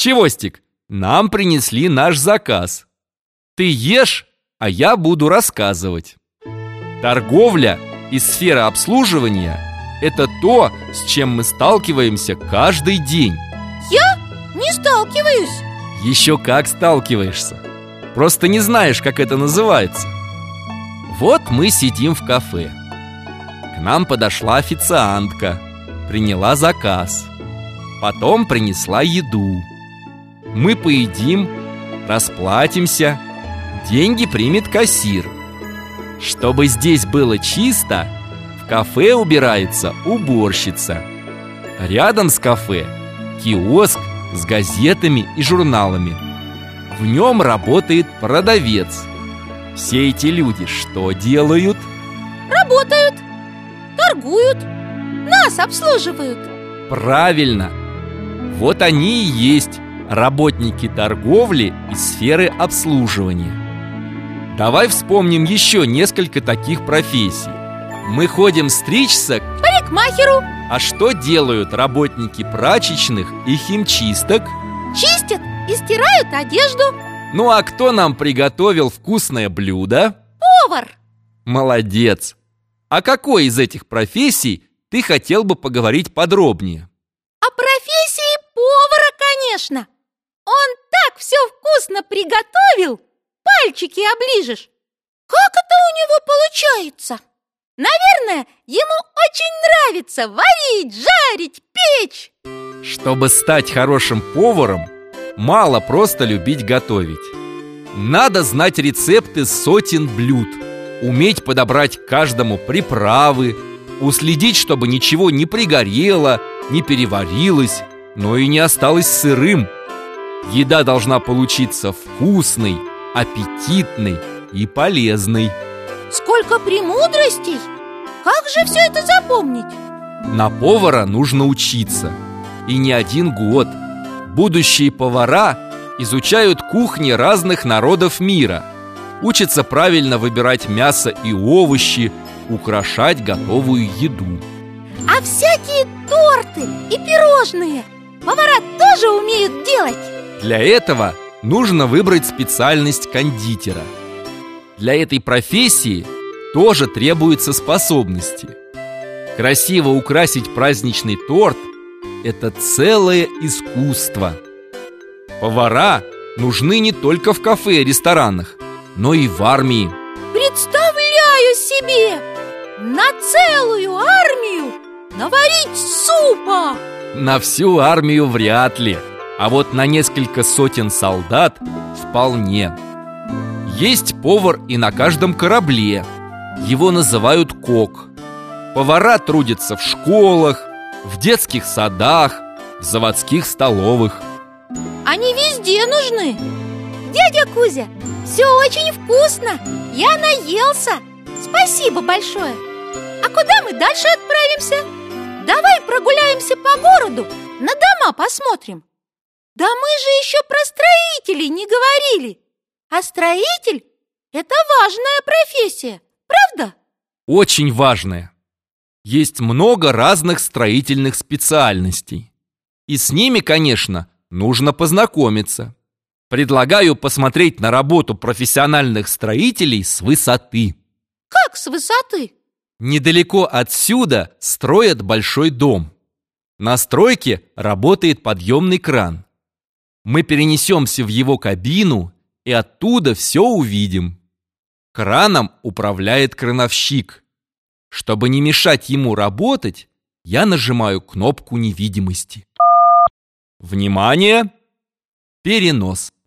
Чевостик, нам принесли наш заказ. Ты ешь, а я буду рассказывать. Торговля и сфера обслуживания – это то, с чем мы сталкиваемся каждый день. Я не сталкиваюсь. Еще как сталкиваешься. Просто не знаешь, как это называется. Вот мы сидим в кафе. К нам подошла официантка, приняла заказ. Потом принесла еду. Мы поедим, расплатимся, деньги примет кассир. Чтобы здесь было чисто, в кафе убирается уборщица. Рядом с кафе киоск с газетами и журналами. В нем работает продавец. Все эти люди что делают? Работают, торгуют, нас обслуживают. Правильно! Вот они и есть работники торговли и сферы обслуживания. Давай вспомним еще несколько таких профессий. Мы ходим стричься к Парикмахеру. А что делают работники прачечных и химчисток? Чистят и стирают одежду. Ну а кто нам приготовил вкусное блюдо? Повар. Молодец! О какой из этих профессий ты хотел бы поговорить подробнее? О профессии повара, конечно. Он так все вкусно приготовил, пальчики оближешь. Как это у него получается? Наверное, ему очень нравится варить, жарить, печь. Чтобы стать хорошим поваром, мало просто любить готовить. Надо знать рецепты сотен блюд, уметь подобрать к каждому приправы, уследить, чтобы ничего не пригорело, не переварилось, но и не осталось сырым. Еда должна получиться вкусной, аппетитной и полезной. Сколько премудростей! Как же все это запомнить? На повара нужно учиться. И не один год. Будущие повара изучают кухни разных народов мира, учатся правильно выбирать мясо и овощи, украшать готовую еду. А всякие торты и пирожные повара тоже умеют делать? Для этого нужно выбрать специальность кондитера. Для этой профессии тоже требуются способности. Красиво украсить праздничный торт – это целое искусство. Повара нужны не только в кафе и ресторанах, но и в армии. Представляю себе! На целую армию наварить супа! На всю армию вряд ли, а вот на несколько сотен солдат вполне. Есть повар и на каждом корабле. Его называют кок. Повара трудятся в школах, в детских садах, в заводских столовых. Они везде нужны. Дядя Кузя, все очень вкусно. Я наелся. Спасибо большое. А куда мы дальше отправимся? Давай прогуляемся по городу, на дома посмотрим. Да мы же еще про строителей не говорили. А строитель – это важная профессия, правда? Очень важная. Есть много разных строительных специальностей. И с ними, конечно, нужно познакомиться. Предлагаю посмотреть на работу профессиональных строителей с высоты. Как с высоты? Недалеко отсюда строят большой дом. На стройке работает подъемный кран. Мы перенесемся в его кабину и оттуда все увидим. Краном управляет крановщик. Чтобы не мешать ему работать, я нажимаю кнопку невидимости. Внимание! Перенос.